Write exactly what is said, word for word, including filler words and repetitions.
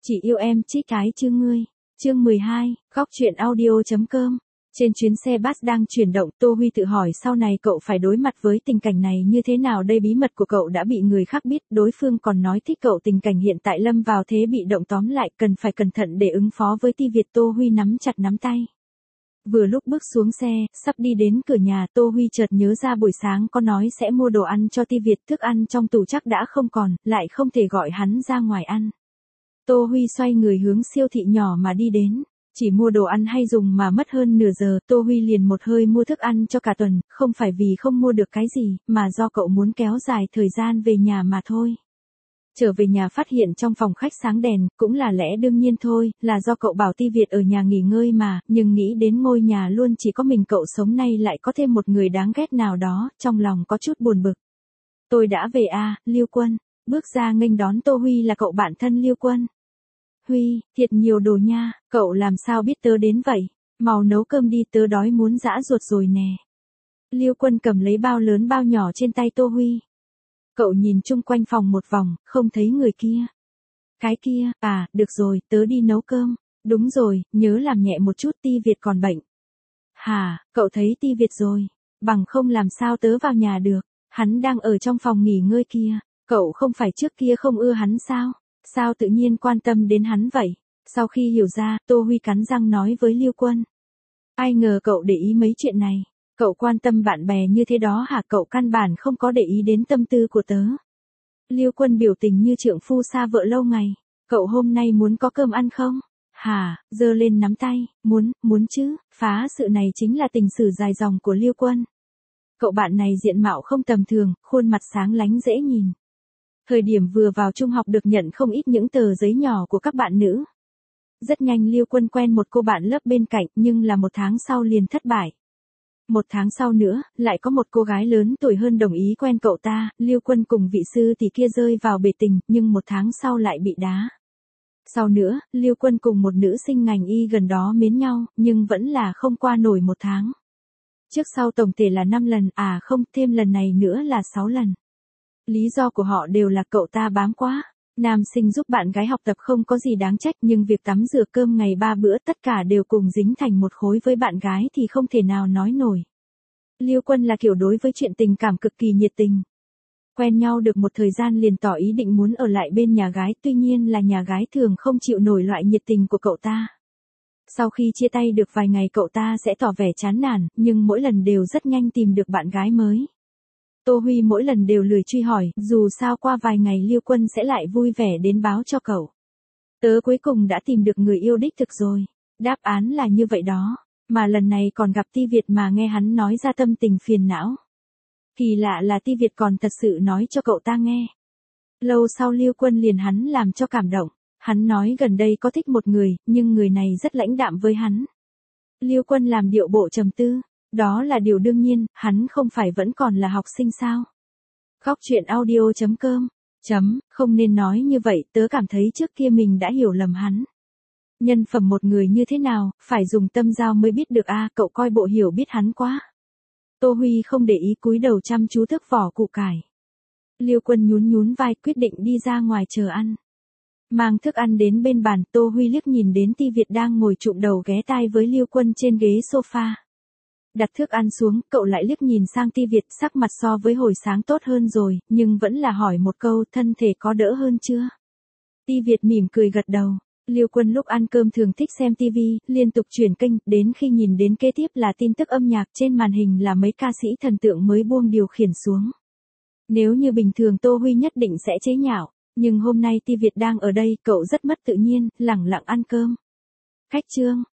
Chỉ yêu em chít cái chứ ngươi. Chương mười hai, góc truyện audio.com. Trên chuyến xe bus đang chuyển động, Tô Huy tự hỏi sau này cậu phải đối mặt với tình cảnh này như thế nào đây, bí mật của cậu đã bị người khác biết, đối phương còn nói thích cậu, tình cảnh hiện tại lâm vào thế bị động, tóm lại cần phải cẩn thận để ứng phó với Ti Việt. Tô Huy nắm chặt nắm tay. Vừa lúc bước xuống xe, sắp đi đến cửa nhà, Tô Huy chợt nhớ ra buổi sáng có nói sẽ mua đồ ăn cho Ti Việt, thức ăn trong tủ chắc đã không còn, lại không thể gọi hắn ra ngoài ăn. Tô Huy xoay người hướng siêu thị nhỏ mà đi đến. Chỉ mua đồ ăn hay dùng mà mất hơn nửa giờ, Tô Huy liền một hơi mua thức ăn cho cả tuần, không phải vì không mua được cái gì, mà do cậu muốn kéo dài thời gian về nhà mà thôi. Trở về nhà phát hiện trong phòng khách sáng đèn, cũng là lẽ đương nhiên thôi, là do cậu bảo Ti Việt ở nhà nghỉ ngơi mà, nhưng nghĩ đến ngôi nhà luôn chỉ có mình cậu sống, nay lại có thêm một người đáng ghét nào đó, trong lòng có chút buồn bực. Tôi đã về à, Liêu Quân. Bước ra nghênh đón Tô Huy là cậu bạn thân Liêu Quân. Huy, thiệt nhiều đồ nha, cậu làm sao biết tớ đến vậy? Mau nấu cơm đi, tớ đói muốn giã ruột rồi nè. Liêu Quân cầm lấy bao lớn bao nhỏ trên tay Tô Huy. Cậu nhìn chung quanh phòng một vòng, không thấy người kia. Cái kia, à, được rồi, tớ đi nấu cơm. Đúng rồi, nhớ làm nhẹ một chút, Ti Việt còn bệnh. Hả, cậu thấy Ti Việt rồi? Bằng không làm sao tớ vào nhà được. Hắn đang ở trong phòng nghỉ ngơi kia. Cậu không phải trước kia không ưa hắn sao? Sao tự nhiên quan tâm đến hắn vậy? Sau khi hiểu ra, Tô Huy cắn răng nói với Liêu Quân. Ai ngờ cậu để ý mấy chuyện này. Cậu quan tâm bạn bè như thế đó hả? Cậu căn bản không có để ý đến tâm tư của tớ. Liêu Quân biểu tình như trượng phu xa vợ lâu ngày. Cậu hôm nay muốn có cơm ăn không? Hả, giơ lên nắm tay, muốn, muốn chứ. Phá sự này chính là tình sử dài dòng của Liêu Quân. Cậu bạn này diện mạo không tầm thường, khuôn mặt sáng lánh dễ nhìn. Thời điểm vừa vào trung học được nhận không ít những tờ giấy nhỏ của các bạn nữ. Rất nhanh Liêu Quân quen một cô bạn lớp bên cạnh, nhưng là một tháng sau liền thất bại. Một tháng sau nữa, lại có một cô gái lớn tuổi hơn đồng ý quen cậu ta, Liêu Quân cùng vị sư tỷ kia rơi vào bể tình, nhưng một tháng sau lại bị đá. Sau nữa, Liêu Quân cùng một nữ sinh ngành y gần đó mến nhau, nhưng vẫn là không qua nổi một tháng. Trước sau tổng thể là năm lần, à không, thêm lần này nữa là sáu lần. Lý do của họ đều là cậu ta bám quá. Nam sinh giúp bạn gái học tập không có gì đáng trách, nhưng việc tắm rửa cơm ngày ba bữa tất cả đều cùng dính thành một khối với bạn gái thì không thể nào nói nổi. Liêu Quân là kiểu đối với chuyện tình cảm cực kỳ nhiệt tình. Quen nhau được một thời gian liền tỏ ý định muốn ở lại bên nhà gái, tuy nhiên là nhà gái thường không chịu nổi loại nhiệt tình của cậu ta. Sau khi chia tay được vài ngày cậu ta sẽ tỏ vẻ chán nản, nhưng mỗi lần đều rất nhanh tìm được bạn gái mới. Tô Huy mỗi lần đều lười truy hỏi, dù sao qua vài ngày Liêu Quân sẽ lại vui vẻ đến báo cho cậu. Tớ cuối cùng đã tìm được người yêu đích thực rồi. Đáp án là như vậy đó. Mà lần này còn gặp Ti Việt mà nghe hắn nói ra tâm tình phiền não. Kỳ lạ là Ti Việt còn thật sự nói cho cậu ta nghe. Lâu sau Liêu Quân liền hắn làm cho cảm động. Hắn nói gần đây có thích một người, nhưng người này rất lãnh đạm với hắn. Liêu Quân làm điệu bộ trầm tư. Đó là điều đương nhiên, hắn không phải vẫn còn là học sinh sao? Góc truyện audio.com. Chấm, không nên nói như vậy, tớ cảm thấy trước kia mình đã hiểu lầm hắn. Nhân phẩm một người như thế nào, phải dùng tâm giao mới biết được a, cậu coi bộ hiểu biết hắn quá. Tô Huy không để ý cúi đầu chăm chú thức vỏ củ cải. Liêu Quân nhún nhún vai quyết định đi ra ngoài chờ ăn. Mang thức ăn đến bên bàn, Tô Huy liếc nhìn đến Ti Việt đang ngồi chụm đầu ghé tai với Liêu Quân trên ghế sofa. Đặt thức ăn xuống, cậu lại liếc nhìn sang Ti Việt, sắc mặt so với hồi sáng tốt hơn rồi, nhưng vẫn là hỏi một câu, thân thể có đỡ hơn chưa? Ti Việt mỉm cười gật đầu. Liêu Quân lúc ăn cơm thường thích xem ti vi, liên tục chuyển kênh, đến khi nhìn đến kế tiếp là tin tức âm nhạc, trên màn hình là mấy ca sĩ thần tượng mới buông điều khiển xuống. Nếu như bình thường Tô Huy nhất định sẽ chế nhạo, nhưng hôm nay Ti Việt đang ở đây, cậu rất mất tự nhiên, lẳng lặng ăn cơm. Khách trương,